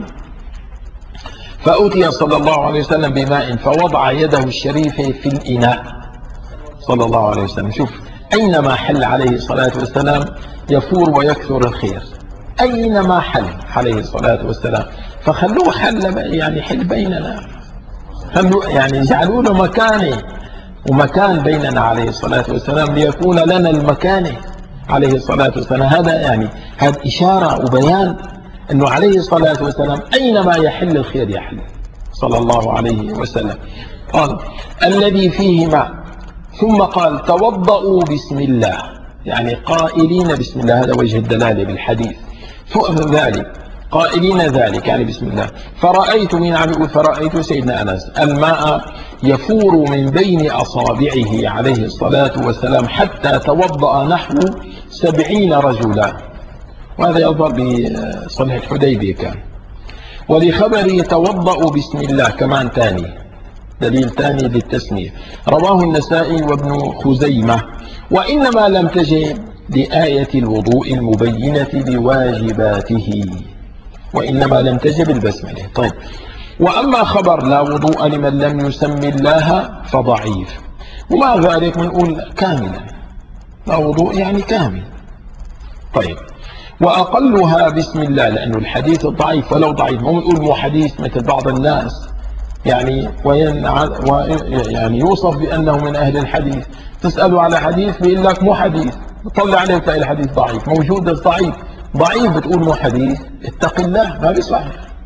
فأتي صلى الله عليه وسلم بماء فوضع يده الشريفة في الإناء صلى الله عليه وسلم. شوف أينما حل عليه الصلاة والسلام يفور ويكثر الخير، أينما حل عليه الصلاة والسلام، فخلوه حل يعني حل بيننا، خلوه يعني جعلوا له مكانه ومكان بيننا عليه الصلاة والسلام ليكون لنا المكانه عليه الصلاة والسلام. هذا يعني هذا إشارة وبيان أنه عليه الصلاة والسلام أينما يحل الخير يحل صلى الله عليه وسلم. قال الذي فيه ماء، ثم قال توضؤوا بسم الله، يعني قائلين بسم الله، هذا وجه الدلالة بالحديث، فوق ذلك قائلين ذلك يعني بسم الله. فرأيت من عم فرأيت سيدنا أنس الماء يفور من بين أصابعه عليه الصلاة والسلام حتى توضأ نحو 70 رجلا، وهذا يظهر بصلح الحديبية كان. ولخبره توضأوا بسم الله كمان تاني دليل تاني للتسمية، رواه النسائي وابن خزيمة. وإنما لم تجب لآية الوضوء المبينة بواجباته، وإنما لم تجب البسملة. طيب وأما خبر لا وضوء لمن لم يسمي الله فضعيف، ومع ذلك بنقول كاملا، لا وضوء يعني كامل. طيب وأقلها بسم الله، لأنه الحديث الضعيف ولو ضعيف، مو بنقول مو حديث مثل بعض الناس يعني يعني يوصف بأنه من أهل الحديث، تسأله على حديث بيقول لك مو حديث، تطلع عليه تلاقي الحديث ضعيف، موجود بس ضعيف. ضعيف بتقول مو حديث، اتق الله ما بيصح.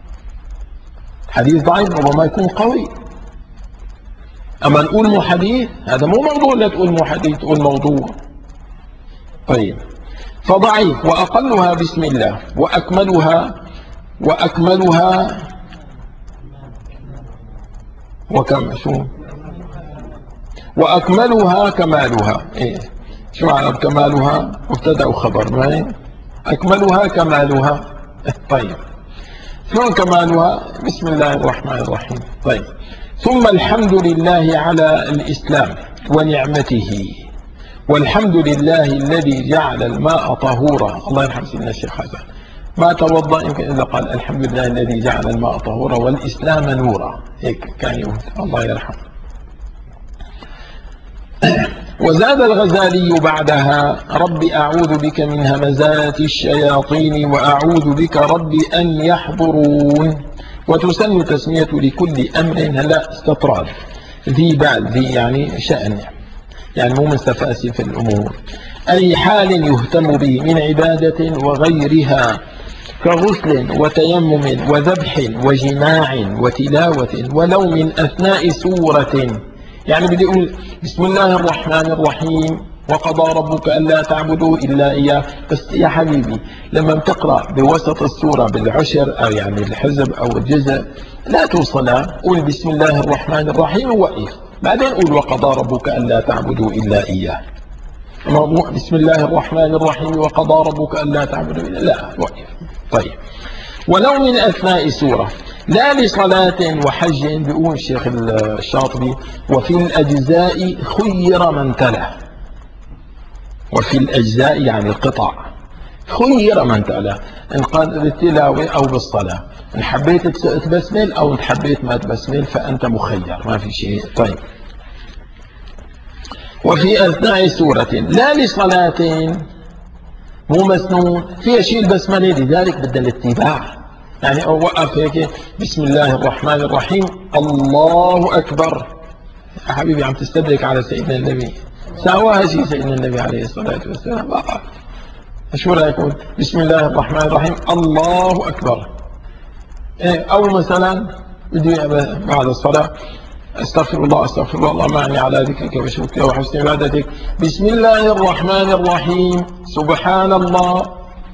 حديث ضعيف ربما يكون قوي، أما نقول مو حديث هذا مو موضوع، لا تقول مو حديث تقول موضوع. طيب فضعيف. وأقلها بسم الله وأكملها وأكملها وأكملها كمالها. إيه شو معنى كمالها؟ مبتدأ وخبر، ما أكملها كمالها. طيب شو كمالها؟ بسم الله الرحمن الرحيم. طيب ثم الحمد لله على الإسلام ونعمته، والحمد لله الذي جعل الماء طهورا. الله يرحم سيدنا الشيخ حسن، ما توضأ يمكن إذا قال الحمد لله الذي جعل الماء طهورا والإسلام نورا، هيك كان يقول الله يرحمه. وزاد الغزالي بعدها: رب أعوذ بك من همزات الشياطين وأعوذ بك رب أن يحضرون. وتسن تسمية لكل أمر، هلا استطراد ذي بال، ذي يعني شأن، يعني مو مستفاسي في الأمور، أي حال يهتم به من عبادة وغيرها، كغسل وتيمم وذبح وجماع وتلاوة ولو من أثناء سورة. يعني بدي أقول بسم الله الرحمن الرحيم وقضى ربك ألا تعبدوا إلا إياه، بس يا حبيبي لما بتقرأ بوسط السورة بالعشر أو يعني الحزب أو الجزء لا توصلها، قول بسم الله الرحمن الرحيم ووقف، بعدين قول وقضى ربك ألا تعبدوا إلا إياه. موضوع بسم الله الرحمن الرحيم وقضى ربك ألا تعبدوا إلا، لا وقف. طيب ولو من أثناء سورة، لا لصلاة وحج. بيقول الشيخ الشاطبي: وفي الأجزاء خير من تلا. وفي الأجزاء يعني القطع، خير من تلا، إن قال بالتلاوة أو بالصلاة، إن حبيت تبسمل أو إن حبيت ما تبسمل فأنت مخير، ما في شيء. طيب وفي أثناء سورة لا لصلاة مو مسنون فيها شيء البسملة، لذلك بدنا الاتباع. يعني أوقف هيك بسم الله الرحمن الرحيم الله أكبر، يا حبيبي عم تستدرك على سيدنا النبي، سواها شيء سيدنا النبي عليه الصلاة والسلام. شو رأيكم بسم الله الرحمن الرحيم الله أكبر؟ أو مثلا بدي بعد الصلاة استغفر الله استغفر الله اللهم اعني على ذكرك وشكرك وحسن عبادتك، بسم الله الرحمن الرحيم سبحان الله،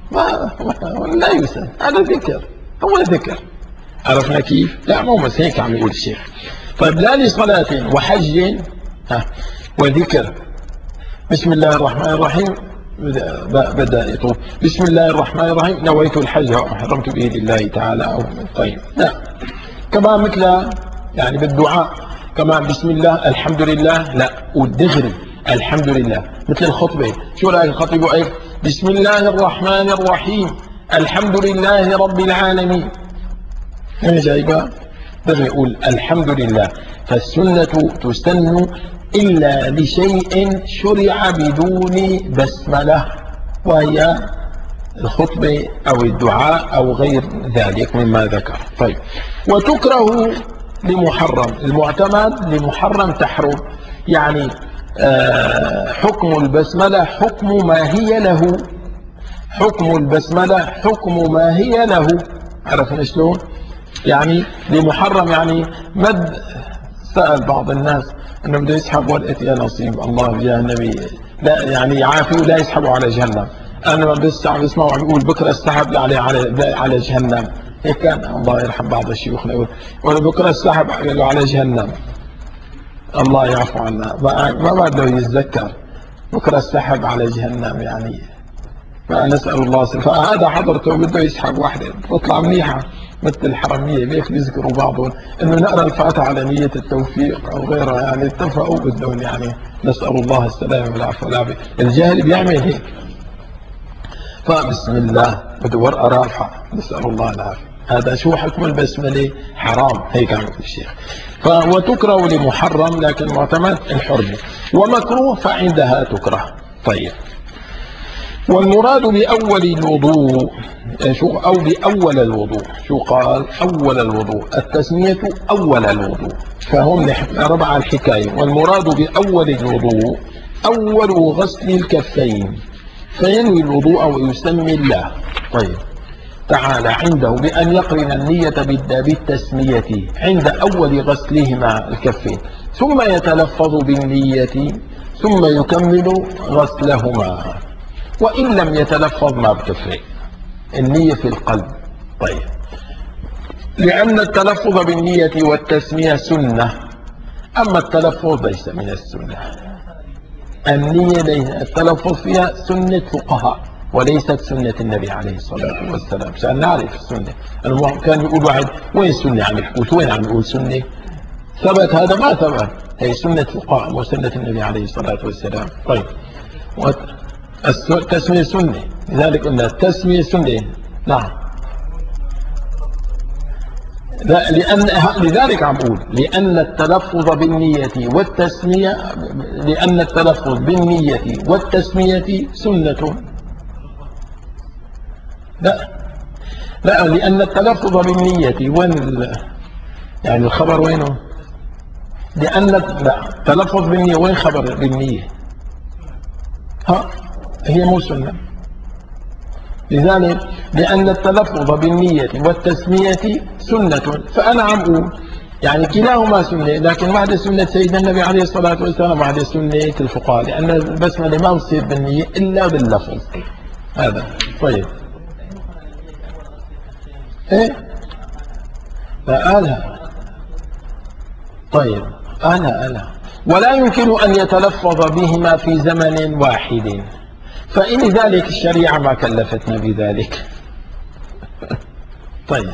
لا يسأل، هذا ذكر، هو ذكر. عرفنا كيف؟ لا مو بس هيك عم يقول الشيخ. طيب لا لصلاة وحج وذكر، بسم الله الرحمن الرحيم بدأ يطوف بسم الله الرحمن الرحيم نويت الحج وحرمت به لله تعالى أو. طيب لا كمان مثل يعني بالدعاء كمان بسم الله الحمد لله، لا والدغري الحمد لله. مثل الخطبة، شو رأيك الخطيب وقف بسم الله الرحمن الرحيم الحمد لله رب العالمين، هنا جايبها دغري يقول الحمد لله. فالسنة تسن إلا لشيء شرع بدون بسملة، وهي الخطبة أو الدعاء أو غير ذلك مما ذكر. طيب وتكره لمحرم، المعتمد لمحرم تحرم، يعني حكم البسملة حكم ما هي له، حكم البسملة حكم ما هي له. عرفنا شلون؟ يعني لمحرم يعني مد. سأل بعض الناس انه بده يسحب ولقيت يا نصيب الله يا النبي، لا يعني يعافي ولا يسحبوا على جهنم. انا بس عم بسمعه عم يقول بكره السحب على جهنم، هيك كان الله يرحم بعض الشيوخ يقول بكره السحب على جهنم، الله يعفو عنا، ما بده يتذكر بكره السحب على جهنم يعني. فنسأل الله فهذا حضرته بده يسحب واحدة تطلع منيحة مثل الحرمية، ليش بيذكروا بعضهم انه نقرا الفاتحة على نية التوفيق او غيرها، يعني اتفقوا بدهم يعني نسأل الله السلامة والعافية والعافية. الجاهل بيعمل هيك، فبسم الله بده ورقة رافعة نسأل الله العافية. هذا شو حكم البسملة؟ حرام، هيك عم يقول الشيخ. وتكره لمحرم لكن معتمد الحرمة، ومكروه فعندها تكره. طيب والمراد بأول الوضوء أو بأول الوضوء، شو قال؟ أول الوضوء، التسمية أول الوضوء، فهم ربع الحكاية. والمراد بأول الوضوء أول غسل الكفين، فينوي الوضوء ويسمي الله. طيب تعالى عنده بأن يقرن النية بالتسمية عند أول غسلهما الكفين، ثم يتلفظ بالنية ثم يكمل غسلهما، وإن لم يتلفظ ما بتفرق، النية في القلب. طيب لأن التلفظ بالنية والتسمية سنة، أما التلفظ ليس من السنة. النية التلفظ فيها سنة فقهاء وليست سنة النبي عليه الصلاة والسلام. عشان نعرف السنة، كان يقول واحد وين السنة عم يحكوت، وين عم يقول سنة؟ ثبت هذا؟ ما ثبت، هي سنة فقهاء وسنة النبي عليه الصلاة والسلام. طيب، التسمية سنة، لذلك قلنا التسمية سنة. نعم، لا، لذلك عم أقول لأن التلفظ بالنية والتسمية، لأن التلفظ بالنية والتسمية سنة. لا، لأن التلفظ بالنية يعني الخبر وينه؟ لأن التلفظ بالنية، وين خبر بالنية؟ هي مو سنة. لذلك لأن التلفظ بالنية والتسمية سنة، فأنا عم أقول يعني كلاهما سنة، لكن واحدة سنة سيدنا النبي عليه الصلاة والسلام، واحدة سنة الفقهاء، لأن البسملة ما بتصير بالنية إلا باللفظ هذا. طيب، إيه؟ لا، طيب، ولا يمكن أن يتلفظ بهما في زمن واحد، فإن ذلك الشريعة ما كلفتنا بذلك. طيب،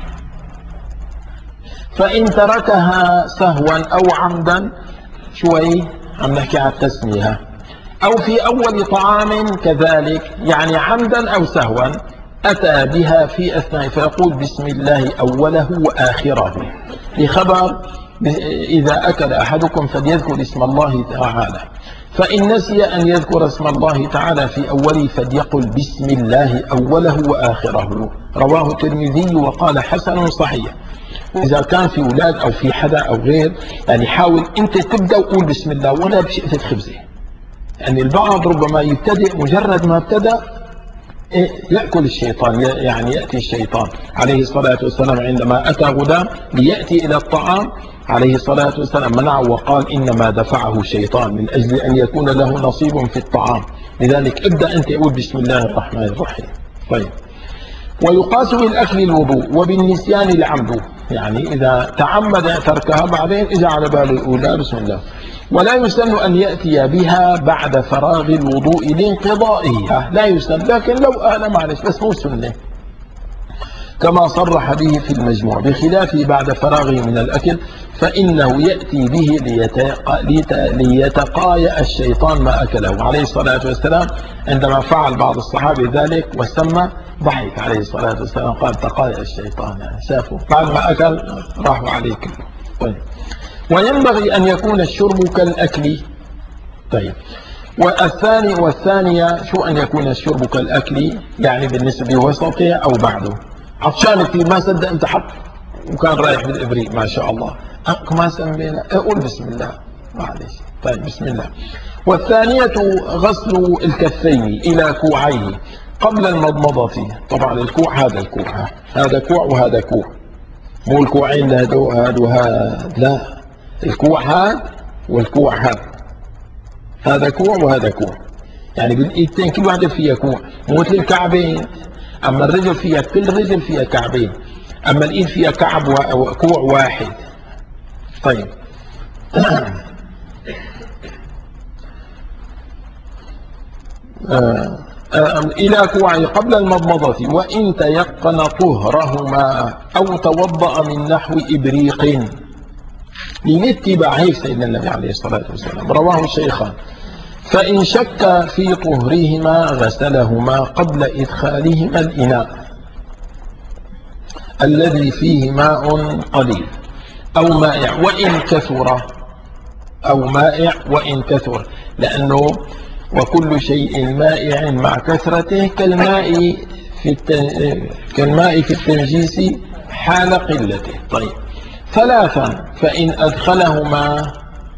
فإن تركها سهوا أو عمدا، شوي عم نحكي على التسمية، أو في أول طعام كذلك، يعني عمدا أو سهوا، أتى بها في أثناء، فيقول بسم الله أوله وآخره، لخبر إذا أكل أحدكم فليذكر اسم الله تعالى، فإن نسي أن يذكر اسم الله تعالى في أوله فليقل بسم الله أوله وآخره. رواه الترمذي وقال حسن صحيح. إذا كان في أولاد أو في حدا أو غير، يعني حاول أنت تبدأ وقول بسم الله ولا بشئة خبزة. يعني البعض ربما يبتدئ، مجرد ما ابتدأ يأكل الشيطان، يعني يأتي الشيطان. عليه الصلاة والسلام عندما أتى غلام ليأتي إلى الطعام، عليه الصلاة والسلام منعه وقال إنما دفعه الشيطان من أجل أن يكون له نصيب في الطعام. لذلك ابدأ أنت قول بسم الله الرحمن الرحيم. طيب، ويقاس بالأكل الوضوء وبالنسيان العمد، يعني إذا تعمد تركها بعدين إذا على باله الأولى بسم الله. ولا يسن أن يأتي بها بعد فراغ الوضوء لانقضائها، لا يسن، لكن لو أنا معلش بس مو سنة، كما صرح به في المجموع، بخلافه بعد فراغه من الأكل فإنه يأتي به ليتقايأ الشيطان ما أكله. عليه الصلاة والسلام عندما فعل بعض الصحابة ذلك وسمى، ضحك عليه الصلاة والسلام، قال تقايأ الشيطان، يعني شافوا بعد ما أكل راحوا عليه كله. طيب، وينبغي أن يكون الشرب كالأكل. طيب، والثانية شو أن يكون الشرب كالأكل، يعني بالنسبة وسطه أو بعده. عطشان كثير ما صدق أنت حط وكان رايح بالإبريق ما شاء الله، ما سمينا، قول بسم الله معلش. طيب، بسم الله. والثانية غسل الكفين إلى كوعيه قبل المضمضة. طبعا الكوع هذا الكوع، هذا كوع وهذا كوع، مو الكوعين هذا وهذا، لا، الكوع هذا والكوع هذا كوع وهذا كوع، يعني بالايدتين كل واحدة فيها كوع، مو مثل الكعبين. اما الرجل فيها، كل رجل فيها كعبين، اما الايد فيها كعب وكوع واحد. طيب، إلى كوعي قبل المضمضة، وإن تيقن طهرهما أو توضأ من نحو إبريق للاتباع، هيك سيدنا النبي عليه الصلاة والسلام، رواه الشيخان. فإن شك في طهرهما غسلهما قبل إدخالهما الإناء الذي فيه ماء قليل أو مائع وإن كثر، أو مائع وإن كثر، لأنه وكل شيء مائع مع كثرته كالماء في التنجيس حال قلته. طيب، ثلاثا، فإن أدخلهما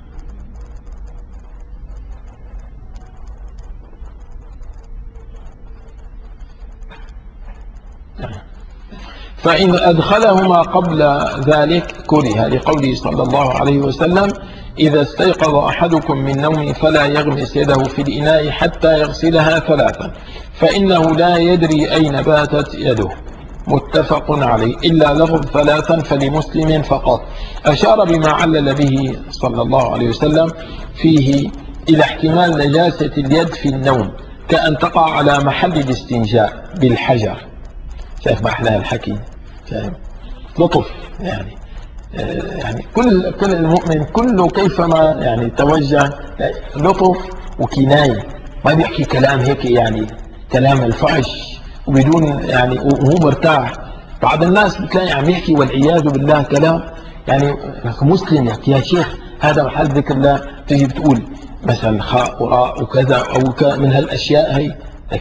قبل ذلك كره، لقوله صلى الله عليه وسلم إذا استيقظ أحدكم من نوم فلا يغمس يده في الإناء حتى يغسلها ثلاثا، فإنه لا يدري أين باتت يده. متفق عليه إلا لفظ ثلاثا فلمسلم فقط. أشار بما علل به صلى الله عليه وسلم فيه إلى احتمال نجاسة اليد في النوم كأن تقع على محل الاستنجاء بالحجر. شايف ما أحلى الحكي، شايف لطف يعني. يعني كل المؤمن كله كيفما يعني توجه لطف وكناية، ما بيحكي كلام هيك يعني كلام الفحش وبدون يعني وهو مرتاح. بعض الناس بتلاقي عم يحكي والعياذ بالله كلام يعني مسلم يا شيخ هذا محل ذكر الله، تجي بتقول مثلا خاء وراء وكذا او من هالاشياء هي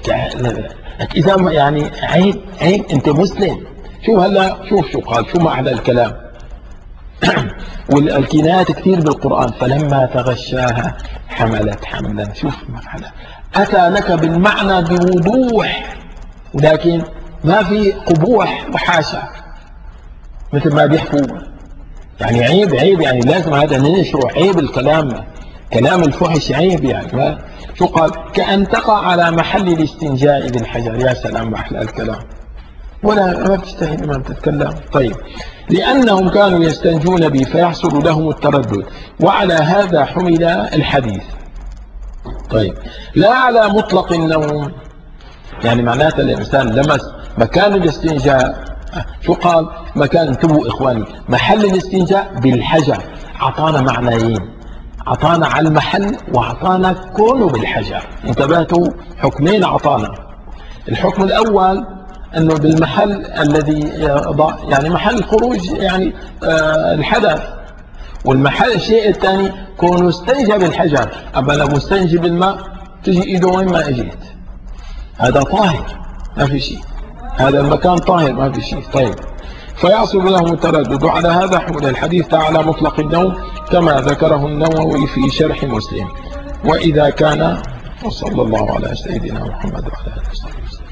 اذا يعني عيب انت مسلم. شو هلا شوف شو قال، شو معنى الكلام. والكنايات كثير بالقرآن. فلما تغشاها حملت حملا، شوف معنى أتى لك بالمعنى بوضوح، ولكن ما في قبوح وحاشا مثل ما بيحكوا يعني عيب يعني لازم هذا ننشره، عيب الكلام، كلام الفحش عيب يعني. ما شو قال كأن تقع على محل الاستنجاء بالحجر. يا سلام ما أحلى الكلام، ولا ما بتستحي ما بتتكلم. طيب لأنهم كانوا يستنجون به فيحصل لهم التردد، وعلى هذا حمل الحديث. طيب لا على مطلق النوم، يعني معناته الإنسان لمس مكان الاستنجاء. شو قال مكان، انتبهوا إخواني، محل الاستنجاء بالحجر. أعطانا معنيين، أعطانا على المحل وأعطانا كونه بالحجر. انتبهتوا حكمين أعطانا. الحكم الأول أنه بالمحل الذي يعني محل الخروج يعني الحدث، والمحل الشيء الثاني كونه استنجى بالحجر. أما لو مستنجي بالماء تجي إيده وين ما إجيت، هذا طاهر ما في شيء، هذا المكان طاهر ما في شيء. طيب فيحصل لهم التردد، وعلى هذا حمل الحديث على مطلق النوم كما ذكره النووي في شرح مسلم. وإذا كان، وصلى الله على سيدنا محمد وعلى آله وصحبه وسلم.